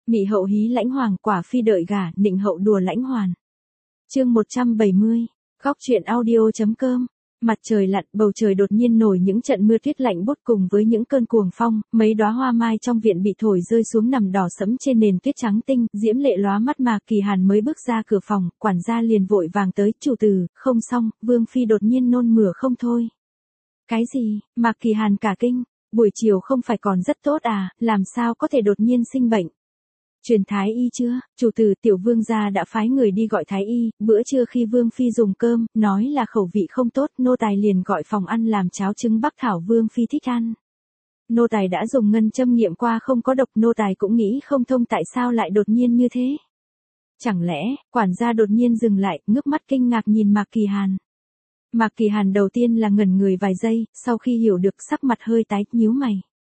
Mị hậu hí lãnh hoàng, quả phi đợi gả, nịnh hậu đùa lãnh hoàn. Chương 170, góc truyện audio.com. Mặt trời lặn, bầu trời đột nhiên nổi những trận mưa tuyết lạnh buốt cùng với những cơn cuồng phong, mấy đóa hoa mai trong viện bị thổi rơi xuống nằm đỏ sẫm trên nền tuyết trắng tinh, diễm lệ lóa mắt. Mạc Kỳ Hàn mới bước ra cửa phòng, quản gia liền vội vàng tới, chủ tử, không xong, vương phi đột nhiên nôn mửa không thôi. Cái gì? Mạc Kỳ Hàn cả kinh, buổi chiều không phải còn rất tốt à, làm sao có thể đột nhiên sinh bệnh? Truyền thái y chưa? Chủ tử, tiểu vương gia đã phái người đi gọi thái y, bữa trưa khi vương phi dùng cơm, nói là khẩu vị không tốt, nô tài liền gọi phòng ăn làm cháo trứng bắc thảo vương phi thích ăn. Nô tài đã dùng ngân châm nghiệm qua không có độc, nô tài cũng nghĩ không thông tại sao lại đột nhiên như thế. Chẳng lẽ, quản gia đột nhiên dừng lại, ngước mắt kinh ngạc nhìn Mạc Kỳ Hàn. Mạc Kỳ Hàn đầu tiên là ngẩn người vài giây, sau khi hiểu được sắc mặt hơi tái, nhíu mày.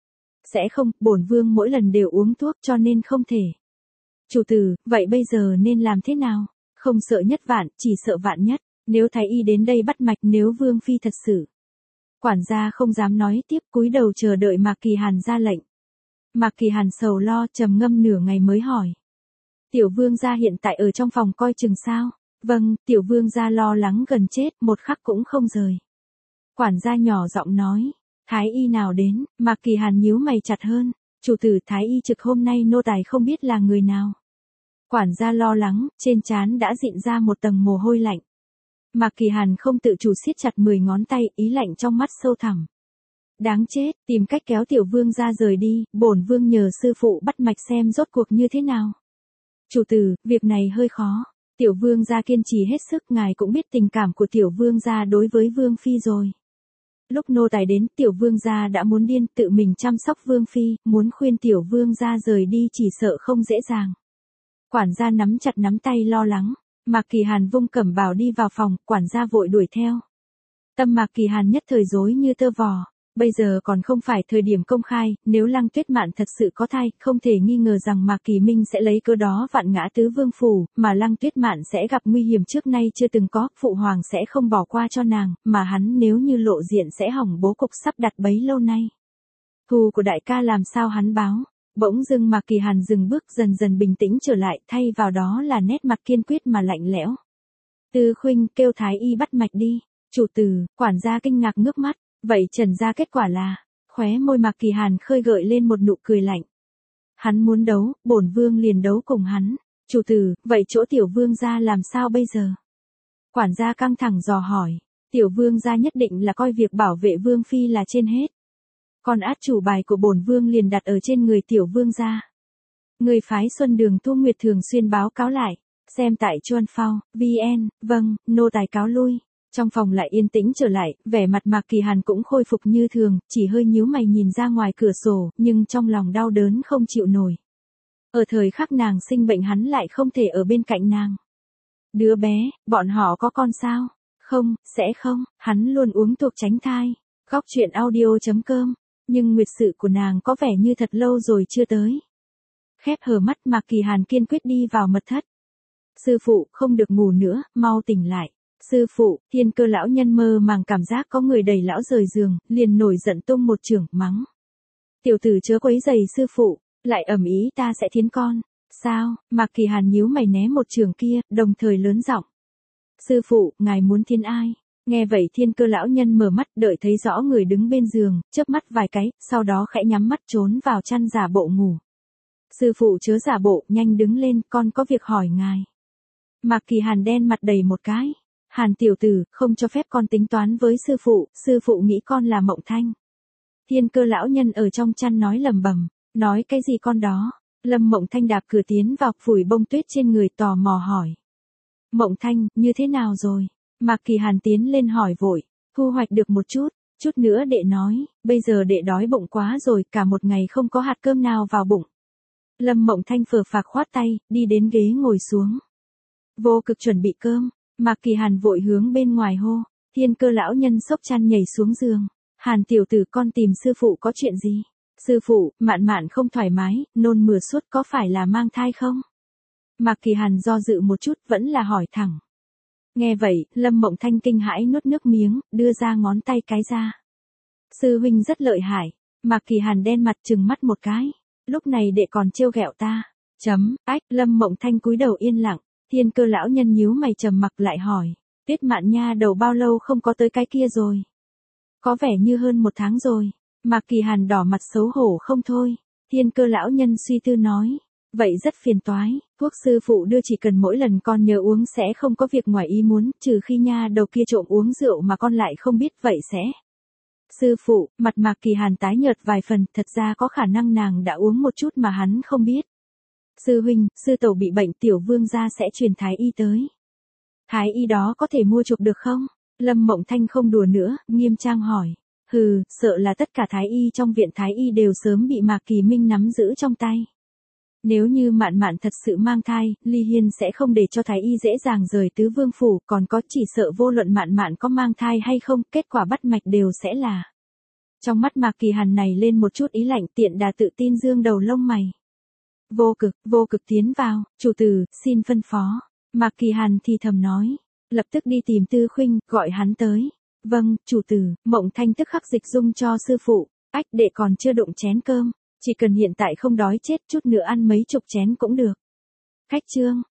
Sẽ không, bổn vương mỗi lần đều uống thuốc cho nên không thể. Chủ tử, vậy bây giờ nên làm thế nào? Không sợ nhất vạn, chỉ sợ vạn nhất. Nếu thái y đến đây bắt mạch, nếu vương phi thật sự. Quản gia không dám nói tiếp, cúi đầu chờ đợi Mạc Kỳ Hàn ra lệnh. Mạc Kỳ Hàn sầu lo, trầm ngâm nửa ngày mới hỏi. Tiểu vương gia hiện tại ở trong phòng coi chừng sao? Vâng, tiểu vương gia lo lắng gần chết, một khắc cũng không rời. Quản gia nhỏ giọng nói. Thái y nào đến? Mạc Kỳ Hàn nhíu mày chặt hơn. Chủ tử, thái y trực hôm nay nô tài không biết là người nào. Quản gia lo lắng, trên trán đã dịn ra một tầng mồ hôi lạnh. Mạc Kỳ Hàn không tự chủ siết chặt 10 ngón tay, ý lạnh trong mắt sâu thẳm. Đáng chết, tìm cách kéo tiểu vương ra rời đi, bổn vương nhờ sư phụ bắt mạch xem rốt cuộc như thế nào. Chủ tử, việc này hơi khó. Tiểu vương gia kiên trì hết sức, ngài cũng biết tình cảm của tiểu vương gia đối với vương phi rồi. Lúc nô tài đến, tiểu vương gia đã muốn điên, tự mình chăm sóc vương phi, muốn khuyên tiểu vương gia rời đi chỉ sợ không dễ dàng. Quản gia nắm chặt nắm tay lo lắng. Mạc Kỳ Hàn vung cẩm bào đi vào phòng, quản gia vội đuổi theo. Tâm Mạc Kỳ Hàn nhất thời rối như tơ vò. Bây giờ còn không phải thời điểm công khai, nếu Lăng Tuyết Mạn thật sự có thai, không thể nghi ngờ rằng Mạc Kỳ Minh sẽ lấy cớ đó vạn ngã tứ vương phủ, mà Lăng Tuyết Mạn sẽ gặp nguy hiểm trước nay chưa từng có, phụ hoàng sẽ không bỏ qua cho nàng, mà hắn nếu như lộ diện sẽ hỏng bố cục sắp đặt bấy lâu nay. Thù của đại ca làm sao hắn báo? Bỗng dưng Mạc Kỳ Hàn dừng bước, dần dần bình tĩnh trở lại, thay vào đó là nét mặt kiên quyết mà lạnh lẽo. Tư Khuynh, kêu thái y bắt mạch đi. Chủ tử, quản gia kinh ngạc ngước mắt. Vậy trần ra kết quả là, khóe môi Mạc Kỳ Hàn khơi gợi lên một nụ cười lạnh. Hắn muốn đấu, bổn vương liền đấu cùng hắn. Chủ tử, vậy chỗ tiểu vương gia làm sao bây giờ? Quản gia căng thẳng dò hỏi. Tiểu vương gia nhất định là coi việc bảo vệ vương phi là trên hết. Còn át chủ bài của bổn vương liền đặt ở trên người tiểu vương gia. Người phái Xuân Đường Thu Nguyệt thường xuyên báo cáo lại. Xem tại Chuan Phao, VN, vâng, nô tài cáo lui. Trong phòng lại yên tĩnh trở lại, vẻ mặt Mạc Kỳ Hàn cũng khôi phục như thường, chỉ hơi nhíu mày nhìn ra ngoài cửa sổ, nhưng trong lòng đau đớn không chịu nổi. Ở thời khắc nàng sinh bệnh hắn lại không thể ở bên cạnh nàng. Đứa bé, bọn họ có con sao? Không, sẽ không, hắn luôn uống thuốc tránh thai. Góc truyện audio.com, nhưng nguyệt sự của nàng có vẻ như thật lâu rồi chưa tới. Khép hờ mắt Mạc Kỳ Hàn kiên quyết đi vào mật thất. Sư phụ, không được ngủ nữa, mau tỉnh lại. Sư phụ, Thiên Cơ lão nhân mơ màng cảm giác có người đẩy lão rời giường, liền nổi giận tung một chưởng, mắng. Tiểu tử chớ quấy giày sư phụ, lại ầm ĩ ta sẽ thiến con. Sao? Mạc Kỳ Hàn nhíu mày né một chưởng kia, đồng thời lớn giọng. Sư phụ, ngài muốn thiến ai? Nghe vậy Thiên Cơ lão nhân mở mắt, đợi thấy rõ người đứng bên giường, chớp mắt vài cái, sau đó khẽ nhắm mắt trốn vào chăn giả bộ ngủ. Sư phụ chớ giả bộ, nhanh đứng lên, con có việc hỏi ngài. Mạc Kỳ Hàn đen mặt đầy một cái. Hàn tiểu tử, không cho phép con tính toán với sư phụ nghĩ con là Mộng Thanh. Thiên Cơ lão nhân ở trong chăn nói lầm bầm, nói cái gì con đó? Lâm Mộng Thanh đạp cửa tiến vào, phủi bông tuyết trên người tò mò hỏi. Mộng Thanh, như thế nào rồi? Mạc Kỳ Hàn tiến lên hỏi vội, thu hoạch được một chút nữa đệ nói, bây giờ đệ đói bụng quá rồi, cả một ngày không có hạt cơm nào vào bụng. Lâm Mộng Thanh phờ phạc khoát tay, đi đến ghế ngồi xuống. Vô Cực chuẩn bị cơm. Mạc Kỳ Hàn vội hướng bên ngoài hô, Thiên Cơ lão nhân xốc chăn nhảy xuống giường. Hàn tiểu tử, con tìm sư phụ có chuyện gì? Sư phụ, Mạn Mạn không thoải mái, nôn mửa suốt, có phải là mang thai không? Mạc Kỳ Hàn do dự một chút, vẫn là hỏi thẳng. Nghe vậy, Lâm Mộng Thanh kinh hãi nuốt nước miếng, đưa ra ngón tay cái ra. Sư huynh rất lợi hại. Mạc Kỳ Hàn đen mặt trừng mắt một cái. Lúc này đệ còn trêu ghẹo ta. Lâm Mộng Thanh cúi đầu yên lặng, Thiên Cơ lão nhân nhíu mày trầm mặc lại hỏi, Tuyết Mạn nha đầu bao lâu không có tới cái kia rồi? Có vẻ như hơn 1 tháng rồi. Mạc Kỳ Hàn đỏ mặt xấu hổ không thôi. Thiên Cơ lão nhân suy tư nói, vậy rất phiền toái, thuốc sư phụ đưa chỉ cần mỗi lần con nhớ uống sẽ không có việc ngoài ý muốn, trừ khi nha đầu kia trộm uống rượu mà con lại không biết vậy sẽ. Sư phụ, mặt Mạc Kỳ Hàn tái nhợt vài phần, thật ra có khả năng nàng đã uống một chút mà hắn không biết. Sư huynh, sư tổ bị bệnh, tiểu vương gia sẽ truyền thái y tới. Thái y đó có thể mua chuộc được không? Lâm Mộng Thanh không đùa nữa, nghiêm trang hỏi. Hừ, sợ là tất cả thái y trong viện thái y đều sớm bị Mạc Kỳ Minh nắm giữ trong tay. Nếu như Mạn Mạn thật sự mang thai, Ly Hiên sẽ không để cho thái y dễ dàng rời tứ vương phủ, còn có chỉ sợ vô luận Mạn Mạn có mang thai hay không, kết quả bắt mạch đều sẽ là. Trong mắt Mạc Kỳ Hàn này lên một chút ý lạnh, tiện đà tự tin dương đầu lông mày. Vô cực tiến vào, chủ tử, xin phân phó. Mạc Kỳ Hàn thì thầm nói, lập tức đi tìm Tư Khuynh, gọi hắn tới. Vâng, chủ tử. Mộng Thanh tức khắc dịch dung cho sư phụ, đệ còn chưa đụng chén cơm, chỉ cần hiện tại không đói chết chút nữa ăn mấy chục chén cũng được. Khách trương,